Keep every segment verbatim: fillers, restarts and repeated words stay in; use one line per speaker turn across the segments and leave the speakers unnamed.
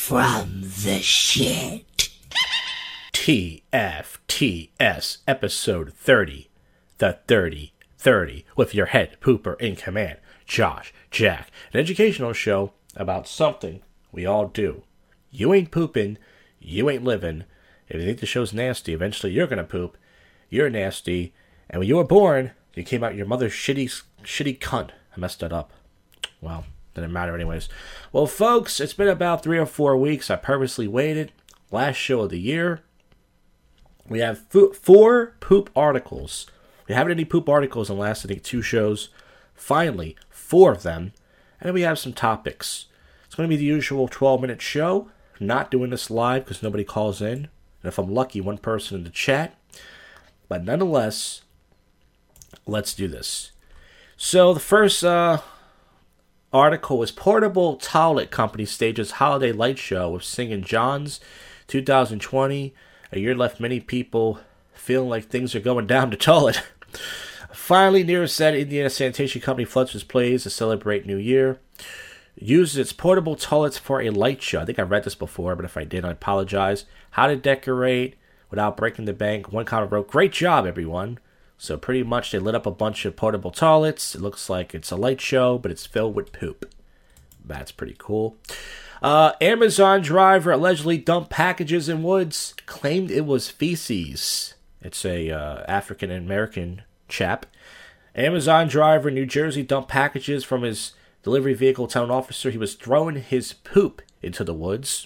from the shit.
T F T S episode thirty, the thirty thirty, with your head pooper in command, Josh Jack, an educational show about something we all do. You ain't pooping, you ain't living. If you think the show's nasty, eventually you're gonna poop. You're nasty, and when you were born, you came out your mother's shitty, shitty cunt. I messed that up. Well, didn't matter anyways. Well, folks, it's been about three or four weeks. I purposely waited. Last show of the year. We have fo- four poop articles. We haven't any poop articles in the last, I think, two shows. Finally, four of them. And then we have some topics. It's going to be the usual twelve-minute show. Not doing this live because nobody calls in. And if I'm lucky, one person in the chat. But nonetheless, let's do this. So the first uh, article is Portable Toilet Company stages holiday light show with Singing John's two thousand twenty. A year left many people feeling like things are going down the toilet. Finally, near said Indiana Sanitation Company floods its plays to celebrate New Year. Uses its portable toilets for a light show. I think I read this before, but if I did, I apologize. How to decorate without breaking the bank. One comment wrote, "Great job, everyone." So pretty much they lit up a bunch of portable toilets. It looks like it's a light show, but it's filled with poop. That's pretty cool. Uh, Amazon driver allegedly dumped packages in woods. Claimed it was feces. It's a uh, African-American chap. Amazon driver in New Jersey dumped packages from his delivery vehicle. Town officer he was throwing his poop into the woods.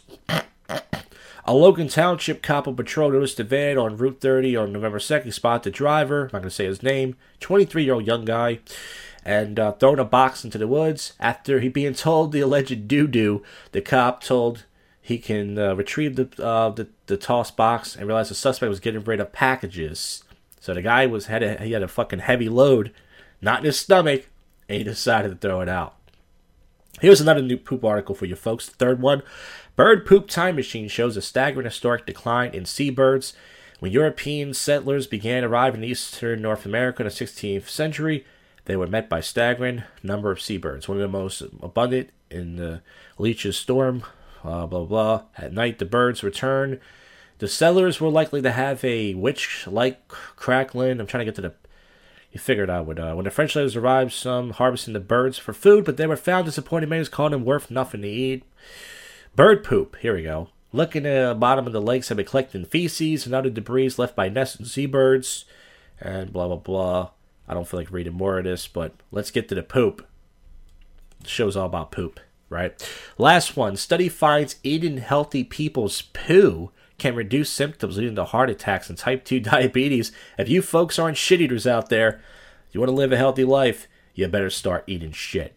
A Logan Township cop on patrol noticed the van on Route thirty on November second. Spotted the driver. I'm not going to say his name. twenty-three-year-old young guy. And uh, thrown a box into the woods. After he being told the alleged doo-doo, the cop told he can uh, retrieve the, uh, the the tossed box and realized the suspect was getting rid of packages. So the guy was had a, he had a fucking heavy load, not in his stomach, and he decided to throw it out. Here's another new poop article for you folks. The third one. Bird poop time machine shows a staggering historic decline in seabirds. When European settlers began arriving in eastern North America in the sixteenth century, they were met by staggering number of seabirds, one of the most abundant in the Leach's storm, blah, blah, blah. At night, the birds return. The settlers were likely to have a witch-like crackling. I'm trying to get to the... You figured I would. Uh, when the French settlers arrived, some harvesting the birds for food, but they were found disappointed. Many calling them worth nothing to eat. Bird poop. Here we go. Looking at the bottom of the lakes have been collecting feces and other debris left by nesting seabirds. And blah, blah, blah. I don't feel like reading more of this, but let's get to the poop. The show's all about poop, right? Last one. Study finds eating healthy people's poo can reduce symptoms leading to heart attacks and type two diabetes. If you folks aren't shit eaters out there, you want to live a healthy life, you better start eating shit.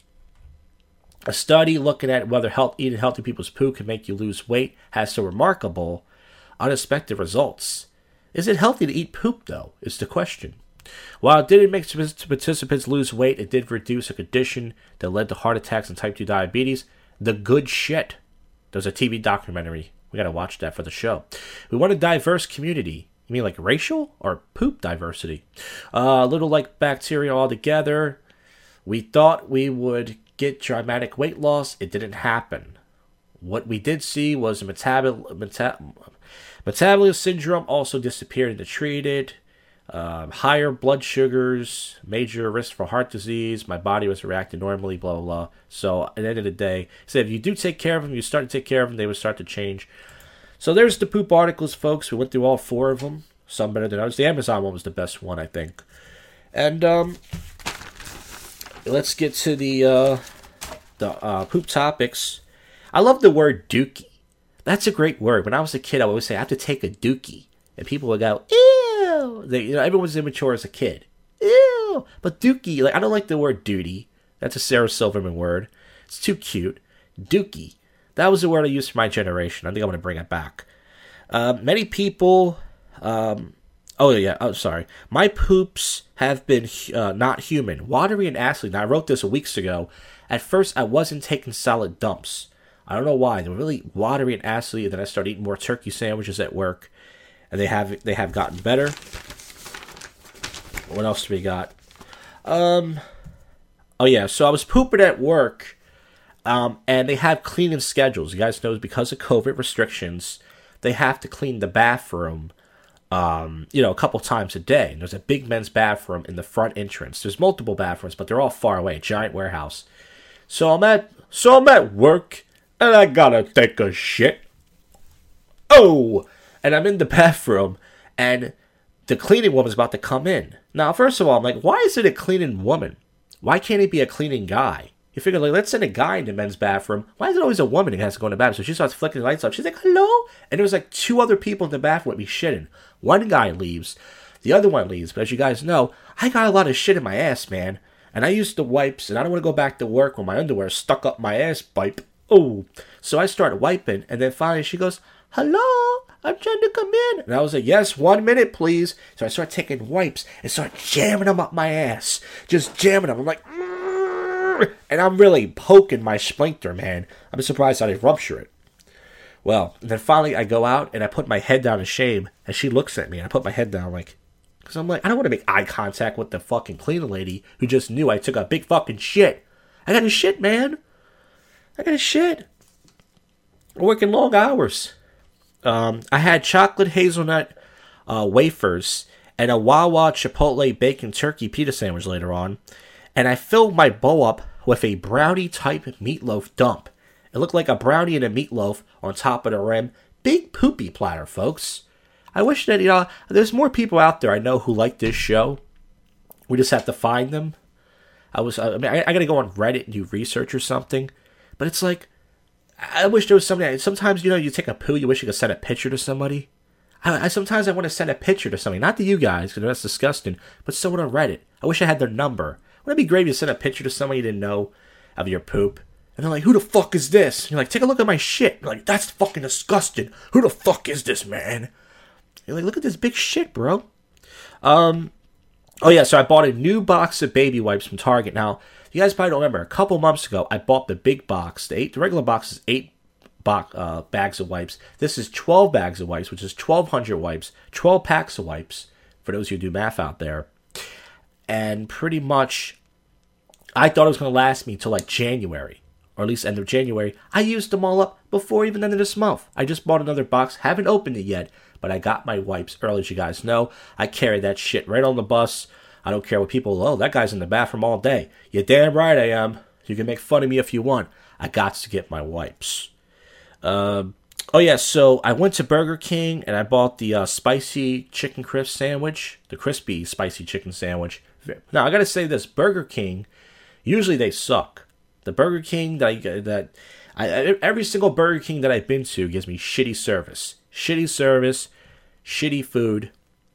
A study looking at whether health, eating healthy people's poo can make you lose weight has some remarkable, unexpected results. Is it healthy to eat poop, though, is the question. While it didn't make participants lose weight, it did reduce a condition that led to heart attacks and type two diabetes. The good shit. There's a T V documentary. We gotta watch that for the show. We want a diverse community. You mean like racial or poop diversity? Uh, a little like bacteria altogether. We thought we would get dramatic weight loss. It didn't happen. What we did see was a metabol- meta- metabolism syndrome also disappeared and treated. Um, higher blood sugars, major risk for heart disease. My body was reacting normally, blah, blah, blah. So at the end of the day, so if you do take care of them, you start to take care of them, they would start to change. So there's the poop articles, folks. We went through all four of them. Some better than others. The Amazon one was the best one, I think. And um, let's get to the, uh, the uh, poop topics. I love the word dookie. That's a great word. When I was a kid, I would always say, I have to take a dookie. And people would go, ew. They, you know, everyone's immature as a kid. Ew. But dookie, like I don't like the word duty. That's a Sarah Silverman word. It's too cute. Dookie. That was the word I used for my generation. I think I'm going to bring it back. Uh, many people... Um, oh, yeah. Oh, sorry. My poops have been uh, not human. Watery and acidy. Now, I wrote this weeks ago. At first, I wasn't taking solid dumps. I don't know why. They were really watery and acidy. And then I started eating more turkey sandwiches at work. And they have they have gotten better. What else do we got? Um, oh, yeah. So I was pooping at work. Um, and they have cleaning schedules. You guys know because of COVID restrictions, they have to clean the bathroom, um, you know, a couple times a day. And there's a big men's bathroom in the front entrance. There's multiple bathrooms, but they're all far away. Giant warehouse. So I'm at, so I'm at work, and I gotta take a shit. Oh! And I'm in the bathroom, and the cleaning woman's about to come in. Now, first of all, I'm like, why is it a cleaning woman? Why can't it be a cleaning guy? You figure, like, let's send a guy into the men's bathroom. Why is it always a woman who has to go in the bathroom? So she starts flicking the lights up. She's like, hello? And there was like two other people in the bathroom with me shitting. One guy leaves. The other one leaves. But as you guys know, I got a lot of shit in my ass, man. And I used the wipes, and I don't want to go back to work when my underwear is stuck up my ass pipe. Oh. So I start wiping, and then finally she goes, hello? I'm trying to come in. And I was like, yes, one minute, please. So I start taking wipes and start jamming them up my ass. Just jamming them. I'm like, mm. And I'm really poking my sphincter, man. I'm surprised I didn't rupture it. Well, and then finally I go out and I put my head down in shame. And she looks at me and I put my head down like, because I'm like, I don't want to make eye contact with the fucking cleaning lady who just knew I took a big fucking shit. I got a shit, man. I got a shit. I'm working long hours. Um, I had chocolate hazelnut uh, wafers and a Wawa Chipotle bacon turkey pita sandwich later on. And I filled my bowl up with a brownie-type meatloaf dump. It looked like a brownie and a meatloaf on top of the rim. Big poopy platter, folks. I wish that, you know, there's more people out there I know who like this show. We just have to find them. I was, I mean, I, I gotta go on Reddit and do research or something. But it's like, I wish there was somebody, sometimes, you know, you take a poo, you wish you could send a picture to somebody. I, I Sometimes I want to send a picture to somebody. Not to you guys, because that's disgusting, but someone on Reddit. I wish I had their number. Wouldn't it be great if you send a picture to somebody you didn't know of your poop? And they're like, who the fuck is this? And you're like, take a look at my shit. You're like, that's fucking disgusting. Who the fuck is this, man? You're like, look at this big shit, bro. Um, oh yeah, so I bought a new box of baby wipes from Target. Now, you guys probably don't remember, a couple months ago, I bought the big box. The, eight, the regular box is eight bo- uh, bags of wipes. This is twelve bags of wipes, which is twelve hundred wipes. twelve packs of wipes, for those who do math out there. And pretty much, I thought it was going to last me till like January, or at least end of January. I used them all up before even the end of this month. I just bought another box, haven't opened it yet, but I got my wipes early, as you guys know. I carry that shit right on the bus. I don't care what people, oh, that guy's in the bathroom all day. You're damn right I am. You can make fun of me if you want. I got to get my wipes. Uh, oh yeah, so I went to Burger King and I bought the uh, spicy chicken crisp sandwich, the crispy spicy chicken sandwich. Now I gotta say this: Burger King, usually they suck. The Burger King that I, that I, every single Burger King that I've been to gives me shitty service, shitty service, shitty food.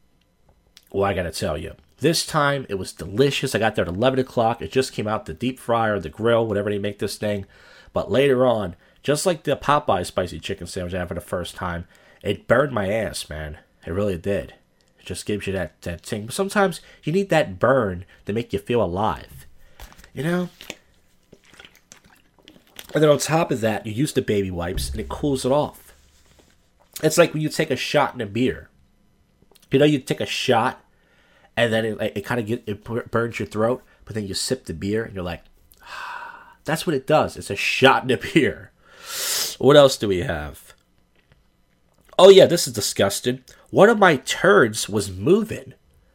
Well, I gotta tell you, this time it was delicious. I got there at eleven o'clock. It just came out the deep fryer, the grill, whatever they make this thing. But later on, just like the Popeye spicy chicken sandwich I had for the first time, it burned my ass, man. It really did. Just gives you that, that thing. But sometimes you need that burn to make you feel alive. You know? And then on top of that, you use the baby wipes and it cools it off. It's like when you take a shot in a beer. You know, you take a shot and then it, it kind of get it burns your throat, but then you sip the beer and you're like, ah, that's what it does. It's a shot in a beer. What else do we have? Oh yeah, this is disgusting. One of my turds was moving.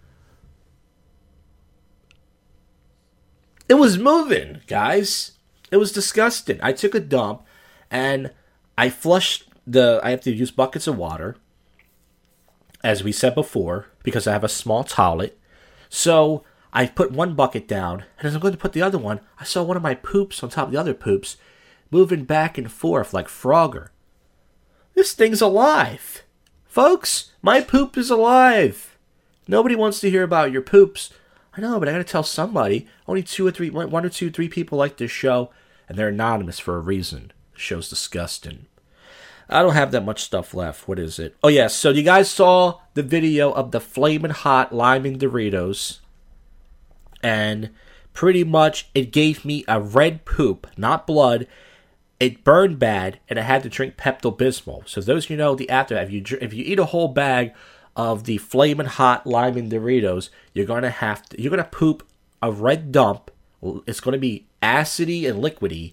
It was moving, guys. It was disgusting. I took a dump and I flushed the, I have to use buckets of water, as we said before, because I have a small toilet. So I put one bucket down, and as I'm going to put the other one, I saw one of my poops on top of the other poops moving back and forth like Frogger. This thing's alive. Folks, my poop is alive. Nobody wants to hear about your poops. I know, but I gotta tell somebody. Only two or three, one or two, three people like this show, and they're anonymous for a reason. The show's disgusting. I don't have that much stuff left. What is it? Oh yeah, so you guys saw the video of the flaming hot liming Doritos, and pretty much it gave me a red poop, not blood. It burned bad, and I had to drink Pepto-Bismol. So those of you know the after, if you if you eat a whole bag of the flaming hot liming Doritos, you're gonna have to you're gonna poop a red dump. It's gonna be acidy and liquidy.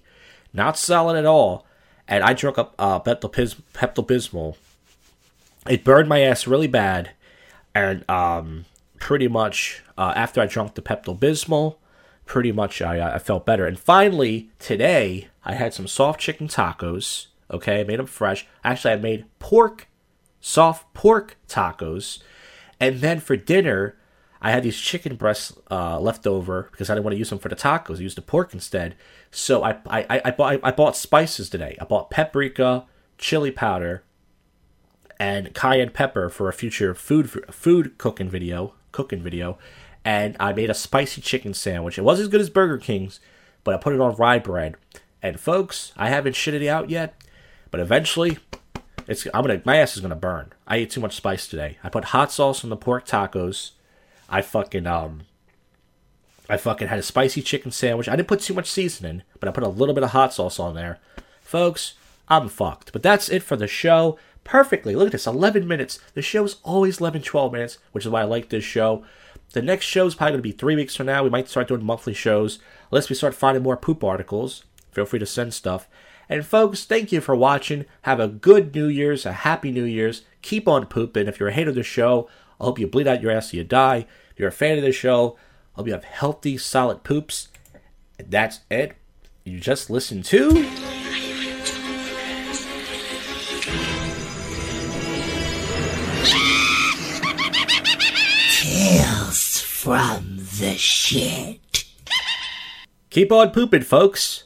not solid at all. And I drank up uh, Pepto-Bismol. It burned my ass really bad. And um, pretty much uh, after I drank the Pepto-Bismol, pretty much I, I felt better. And finally, today, I had some soft chicken tacos. Okay, I made them fresh. Actually, I made pork, soft pork tacos. And then for dinner, I had these chicken breasts uh, left over because I didn't want to use them for the tacos. I used the pork instead. So I I, I, I, bought, I bought spices today. I bought paprika, chili powder, and cayenne pepper for a future food food cooking video. Cooking video. And I made a spicy chicken sandwich. It wasn't as good as Burger King's, but I put it on rye bread. And folks, I haven't shitted it out yet, but eventually, it's I'm gonna my ass is gonna burn. I ate too much spice today. I put hot sauce on the pork tacos. I fucking um, I fucking had a spicy chicken sandwich. I didn't put too much seasoning, but I put a little bit of hot sauce on there. Folks, I'm fucked. But that's it for the show. Perfectly. Look at this, eleven minutes. The show's always eleven, twelve minutes, which is why I like this show. The next show's probably going to be three weeks from now. We might start doing monthly shows. Unless we start finding more poop articles. Feel free to send stuff. And folks, thank you for watching. Have a good New Year's, a happy New Year's. Keep on pooping. If you're a hater of the show, I hope you bleed out your ass till you die. If you're a fan of the show, I hope you have healthy, solid poops. And that's it. You just listened to...
Tales from the Shit.
Keep on pooping, folks.